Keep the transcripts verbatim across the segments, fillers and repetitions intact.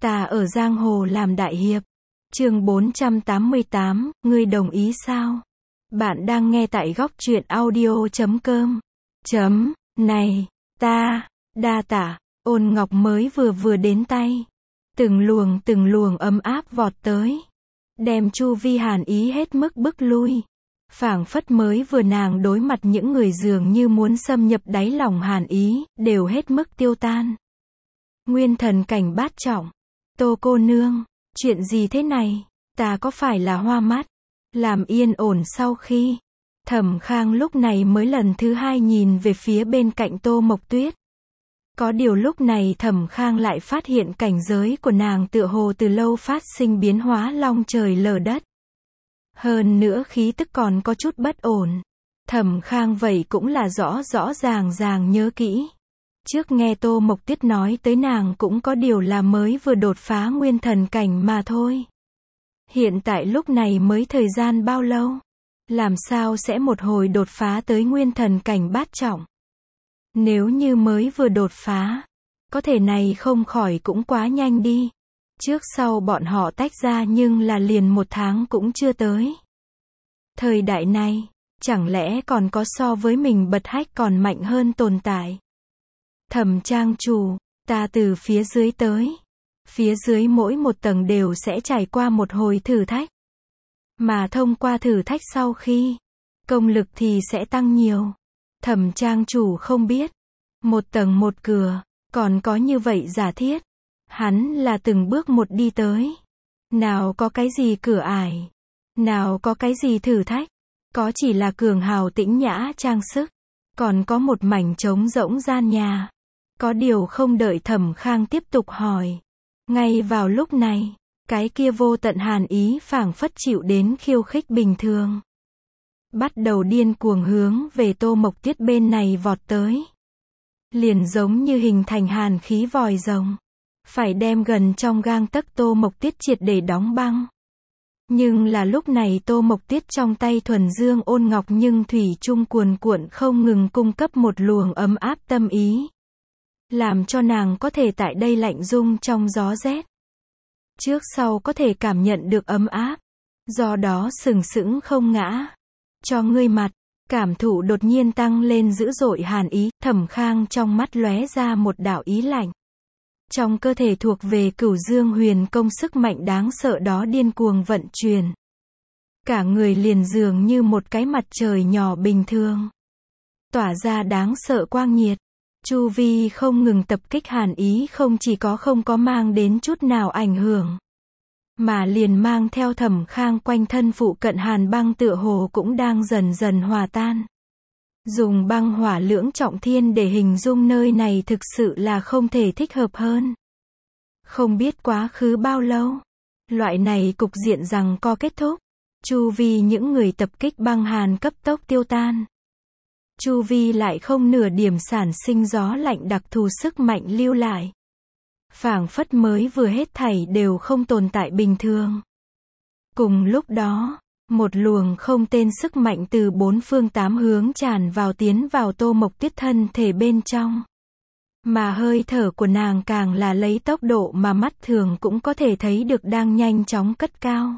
Ta ở giang hồ làm đại hiệp. Chương bốn trăm tám mươi tám, ngươi đồng ý sao? Bạn đang nghe tại góc truyện audio chấm com. Chấm, này, ta, đa tạ, ôn ngọc mới vừa vừa đến tay. Từng luồng từng luồng ấm áp vọt tới. Đem chu vi hàn ý hết mức bức lui. Phảng phất mới vừa nàng đối mặt những người dường như muốn xâm nhập đáy lòng hàn ý, đều hết mức tiêu tan. Nguyên thần cảnh bát trọng. Tô cô nương, chuyện gì thế này? Ta có phải là hoa mắt? Làm yên ổn sau khi. Thẩm Khang lúc này mới lần thứ hai nhìn về phía bên cạnh Tô Mộc Tuyết. Có điều lúc này Thẩm Khang lại phát hiện cảnh giới của nàng tựa hồ từ lâu phát sinh biến hóa long trời lở đất. Hơn nữa khí tức còn có chút bất ổn. Thẩm Khang vậy cũng là rõ rõ ràng ràng nhớ kỹ. Trước nghe Tô Mộc Tuyết nói tới nàng cũng có điều là mới vừa đột phá nguyên thần cảnh mà thôi. Hiện tại lúc này mới thời gian bao lâu? Làm sao sẽ một hồi đột phá tới nguyên thần cảnh bát trọng? Nếu như mới vừa đột phá, có thể này không khỏi cũng quá nhanh đi. Trước sau bọn họ tách ra nhưng là liền một tháng cũng chưa tới. Thời đại này, chẳng lẽ còn có so với mình bật hách còn mạnh hơn tồn tại? Thẩm trang chủ, ta từ phía dưới tới. Phía dưới mỗi một tầng đều sẽ trải qua một hồi thử thách. Mà thông qua thử thách sau khi, công lực thì sẽ tăng nhiều. Thẩm trang chủ không biết. Một tầng một cửa, còn có như vậy giả thiết. Hắn là từng bước một đi tới. Nào có cái gì cửa ải. Nào có cái gì thử thách. Có chỉ là cường hào tĩnh nhã trang sức. Còn có một mảnh trống rỗng gian nhà. Có điều không đợi Thẩm Khang tiếp tục hỏi. Ngay vào lúc này, cái kia vô tận hàn ý phảng phất chịu đến khiêu khích bình thường. Bắt đầu điên cuồng hướng về Tô Mộc Tuyết bên này vọt tới. Liền giống như hình thành hàn khí vòi rồng. Phải đem gần trong gang tấc Tô Mộc Tuyết triệt để đóng băng. Nhưng là lúc này Tô Mộc Tuyết trong tay thuần dương ôn ngọc nhưng thủy chung cuồn cuộn không ngừng cung cấp một luồng ấm áp tâm ý. Làm cho nàng có thể tại đây lạnh rung trong gió rét. Trước sau có thể cảm nhận được ấm áp. Do đó sừng sững không ngã. Cho ngươi mặt, cảm thụ đột nhiên tăng lên dữ dội hàn ý, Thẩm Khang trong mắt lóe ra một đạo ý lạnh. Trong cơ thể thuộc về Cửu Dương Huyền Công sức mạnh đáng sợ đó điên cuồng vận chuyển. Cả người liền dường như một cái mặt trời nhỏ bình thường. Tỏa ra đáng sợ quang nhiệt. Chu vi không ngừng tập kích hàn ý không chỉ có không có mang đến chút nào ảnh hưởng. Mà liền mang theo Thẩm Khang quanh thân phụ cận hàn băng tựa hồ cũng đang dần dần hòa tan. Dùng băng hỏa lưỡng trọng thiên để hình dung nơi này thực sự là không thể thích hợp hơn. Không biết quá khứ bao lâu, loại này cục diện rằng co kết thúc. Chu vi những người tập kích băng hàn cấp tốc tiêu tan. Chu vi lại không nửa điểm sản sinh gió lạnh đặc thù sức mạnh lưu lại. Phảng phất mới vừa hết thảy đều không tồn tại bình thường. Cùng lúc đó, một luồng không tên sức mạnh từ bốn phương tám hướng tràn vào tiến vào Tô Mộc Tuyết thân thể bên trong. Mà hơi thở của nàng càng là lấy tốc độ mà mắt thường cũng có thể thấy được đang nhanh chóng cất cao.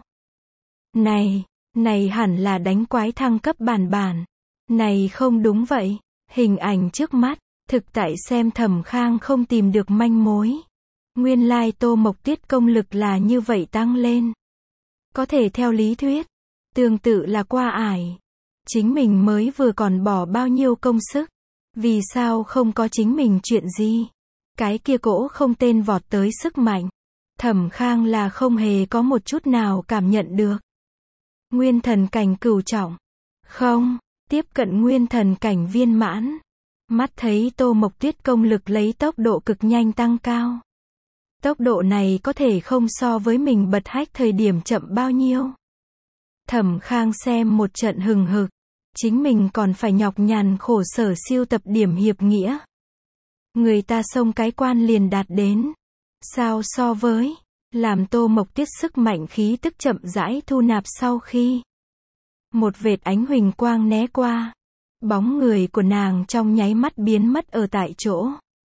Này, này hẳn là đánh quái thăng cấp bản bản. Này không đúng vậy. Hình ảnh trước mắt, thực tại xem Thẩm Khang không tìm được manh mối. Nguyên lai Tô Mộc Tuyết công lực là như vậy tăng lên. Có thể theo lý thuyết, tương tự là qua ải. Chính mình mới vừa còn bỏ bao nhiêu công sức. Vì sao không có chính mình chuyện gì? Cái kia cỗ không tên vọt tới sức mạnh. Thẩm Khang là không hề có một chút nào cảm nhận được. Nguyên thần cảnh cửu trọng. Không, tiếp cận nguyên thần cảnh viên mãn. Mắt thấy Tô Mộc Tuyết công lực lấy tốc độ cực nhanh tăng cao. Tốc độ này có thể không so với mình bật hách thời điểm chậm bao nhiêu. Thẩm Khang xem một trận hừng hực. Chính mình còn phải nhọc nhằn khổ sở siêu tập điểm hiệp nghĩa. Người ta xông cái quan liền đạt đến. Sao so với, làm Tô Mộc Tuyết sức mạnh khí tức chậm rãi thu nạp sau khi. Một vệt ánh huỳnh quang né qua. Bóng người của nàng trong nháy mắt biến mất ở tại chỗ.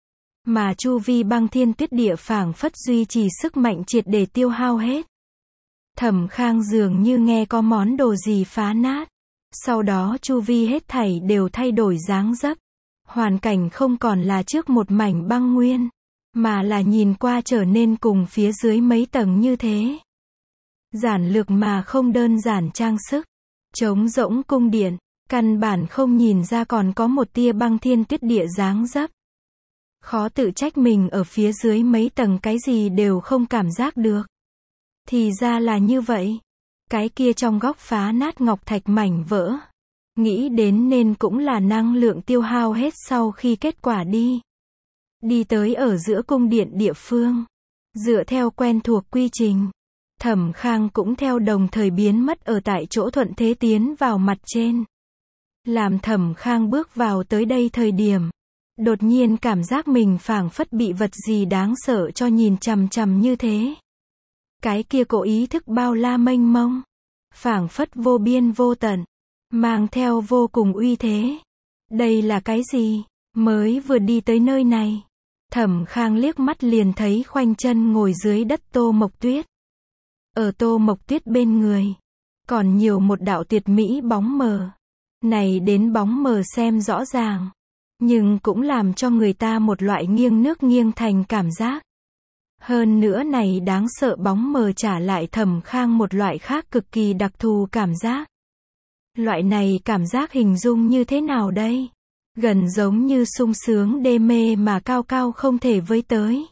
Mà chu vi băng thiên tuyết địa phảng phất duy trì sức mạnh triệt để tiêu hao hết. Thẩm Khang dường như nghe có món đồ gì phá nát. Sau đó chu vi hết thảy đều thay đổi dáng dấp. Hoàn cảnh không còn là trước một mảnh băng nguyên, mà là nhìn qua trở nên cùng phía dưới mấy tầng như thế. Giản lược mà không đơn giản trang sức. Trống rỗng cung điện, căn bản không nhìn ra còn có một tia băng thiên tuyết địa dáng dấp. Khó tự trách mình ở phía dưới mấy tầng cái gì đều không cảm giác được. Thì ra là như vậy. Cái kia trong góc phá nát ngọc thạch mảnh vỡ. Nghĩ đến nên cũng là năng lượng tiêu hao hết sau khi kết quả đi. Đi tới ở giữa cung điện địa phương. Dựa theo quen thuộc quy trình. Thẩm Khang cũng theo đồng thời biến mất ở tại chỗ thuận thế tiến vào mặt trên. Làm Thẩm Khang bước vào tới đây thời điểm. Đột nhiên cảm giác mình phảng phất bị vật gì đáng sợ cho nhìn chằm chằm như thế. Cái kia cố ý thức bao la mênh mông. Phảng phất vô biên vô tận. Mang theo vô cùng uy thế. Đây là cái gì? Mới vừa đi tới nơi này. Thẩm Khang liếc mắt liền thấy khoanh chân ngồi dưới đất Tô Mộc Tuyết. Ở Tô Mộc Tuyết bên người. Còn nhiều một đạo tuyệt mỹ bóng mờ. Này đến bóng mờ xem rõ ràng. Nhưng cũng làm cho người ta một loại nghiêng nước nghiêng thành cảm giác. Hơn nữa này đáng sợ bóng mờ trả lại Thẩm Khang một loại khác cực kỳ đặc thù cảm giác. Loại này cảm giác hình dung như thế nào đây? Gần giống như sung sướng đê mê mà cao cao không thể với tới.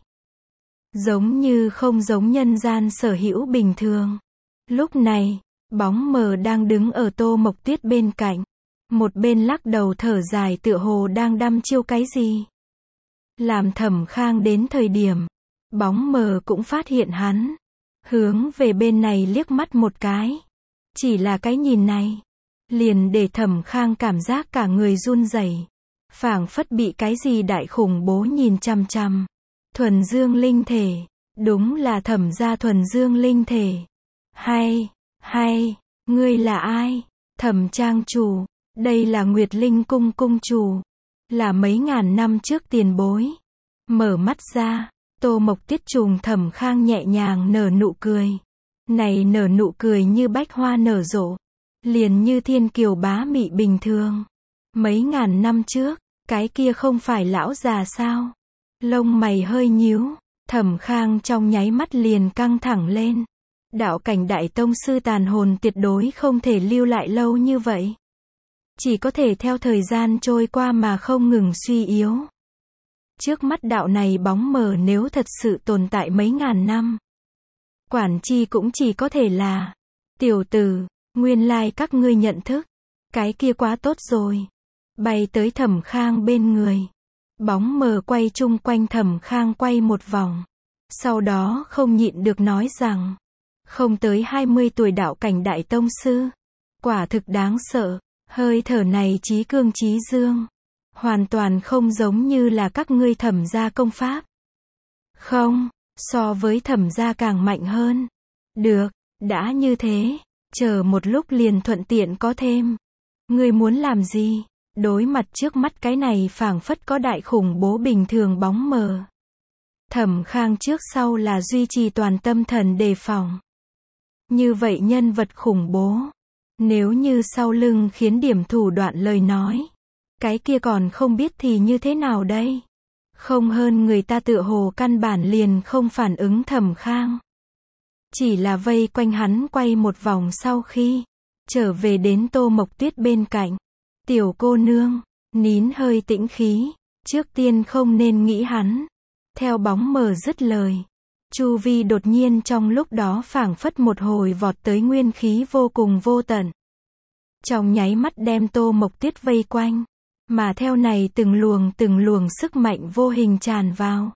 Giống như không giống nhân gian sở hữu bình thường. Lúc này, bóng mờ đang đứng ở Tô Mộc Tuyết bên cạnh. Một bên lắc đầu thở dài tựa hồ đang đăm chiêu cái gì. Làm Thẩm Khang đến thời điểm, bóng mờ cũng phát hiện hắn. Hướng về bên này liếc mắt một cái. Chỉ là cái nhìn này. Liền để Thẩm Khang cảm giác cả người run rẩy, phảng phất bị cái gì đại khủng bố nhìn chằm chằm. Thuần dương linh thể, đúng là Thẩm gia thuần dương linh thể. Hay, hay, ngươi là ai? Thẩm trang chủ, đây là Nguyệt Linh cung cung chủ, là mấy ngàn năm trước tiền bối. Mở mắt ra, Tô Mộc Tuyết trùng Thẩm Khang nhẹ nhàng nở nụ cười. Này nở nụ cười như bách hoa nở rộ. Liền như thiên kiều bá mị bình thường. Mấy ngàn năm trước, cái kia không phải lão già sao? Lông mày hơi nhíu, Thẩm Khang trong nháy mắt liền căng thẳng lên. Đạo cảnh đại tông sư tàn hồn tuyệt đối không thể lưu lại lâu như vậy. Chỉ có thể theo thời gian trôi qua mà không ngừng suy yếu. Trước mắt đạo này bóng mờ nếu thật sự tồn tại mấy ngàn năm. Quản chi cũng chỉ có thể là, tiểu tử, nguyên lai các ngươi nhận thức. Cái kia quá tốt rồi. Bay tới Thẩm Khang bên người. Bóng mờ quay chung quanh Thẩm Khang quay một vòng. Sau đó không nhịn được nói rằng, không tới hai mươi tuổi đạo cảnh đại tông sư. Quả thực đáng sợ. Hơi thở này chí cương chí dương. Hoàn toàn không giống như là các ngươi Thẩm gia công pháp. Không, so với Thẩm gia càng mạnh hơn. Được, đã như thế, chờ một lúc liền thuận tiện có thêm. Ngươi muốn làm gì? Đối mặt trước mắt cái này phảng phất có đại khủng bố bình thường bóng mờ. Thẩm Khang trước sau là duy trì toàn tâm thần đề phòng. Như vậy nhân vật khủng bố. Nếu như sau lưng khiến điểm thủ đoạn lời nói. Cái kia còn không biết thì như thế nào đây? Không hơn người ta tựa hồ căn bản liền không phản ứng Thẩm Khang. Chỉ là vây quanh hắn quay một vòng sau khi trở về đến Tô Mộc Tuyết bên cạnh. Tiểu cô nương, nín hơi tĩnh khí, trước tiên không nên nghĩ hắn. Theo bóng mờ dứt lời, chu vi đột nhiên trong lúc đó phảng phất một hồi vọt tới nguyên khí vô cùng vô tận. Trong nháy mắt đem Tô Mộc Tuyết vây quanh, mà theo này từng luồng từng luồng sức mạnh vô hình tràn vào.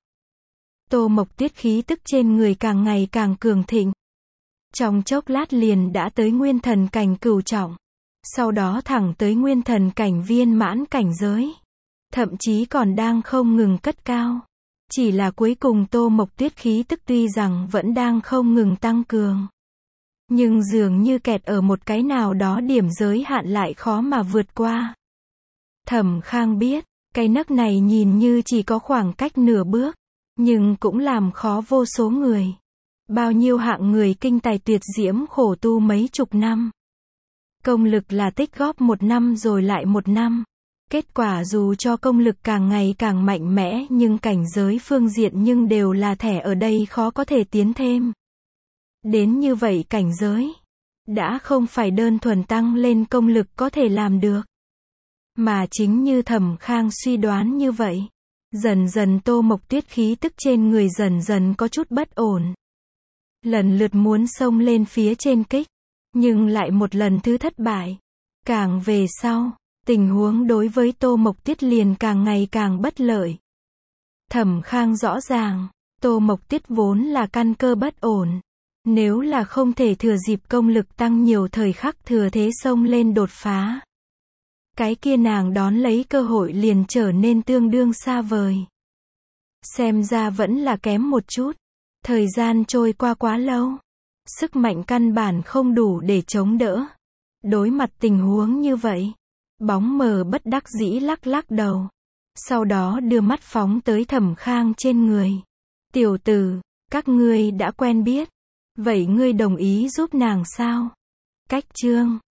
Tô Mộc Tuyết khí tức trên người càng ngày càng cường thịnh. Trong chốc lát liền đã tới nguyên thần cảnh cửu trọng. Sau đó thẳng tới nguyên thần cảnh viên mãn cảnh giới. Thậm chí còn đang không ngừng cất cao. Chỉ là cuối cùng Tô Mộc Tuyết khí tức tuy rằng vẫn đang không ngừng tăng cường. Nhưng dường như kẹt ở một cái nào đó điểm giới hạn lại khó mà vượt qua. Thẩm Khang biết, Cái nấc này nhìn như chỉ có khoảng cách nửa bước, nhưng cũng làm khó vô số người. Bao nhiêu hạng người kinh tài tuyệt diễm khổ tu mấy chục năm. Công lực là tích góp một năm rồi lại một năm. Kết quả dù cho công lực càng ngày càng mạnh mẽ nhưng cảnh giới phương diện nhưng đều là thẻ ở đây khó có thể tiến thêm. Đến như vậy cảnh giới đã không phải đơn thuần tăng lên công lực có thể làm được. Mà chính như Thẩm Khang suy đoán như vậy. Dần dần Tô Mộc Tuyết khí tức trên người dần dần có chút bất ổn. Lần lượt muốn xông lên phía trên kích, nhưng lại một lần thứ thất bại. Càng về sau, tình huống đối với Tô Mộc Tuyết liền càng ngày càng bất lợi. Thẩm Khang rõ ràng, Tô Mộc Tuyết vốn là căn cơ bất ổn. Nếu là không thể thừa dịp công lực tăng nhiều thời khắc thừa thế xông lên đột phá, cái kia nàng đón lấy cơ hội liền trở nên tương đương xa vời. Xem ra vẫn là kém một chút. Thời gian trôi qua quá lâu. Sức mạnh căn bản không đủ để chống đỡ. Đối mặt tình huống như vậy, bóng mờ bất đắc dĩ lắc lắc đầu. Sau đó đưa mắt phóng tới Thẩm Khang trên người. Tiểu tử, các ngươi đã quen biết. Vậy ngươi đồng ý giúp nàng sao? Cách chương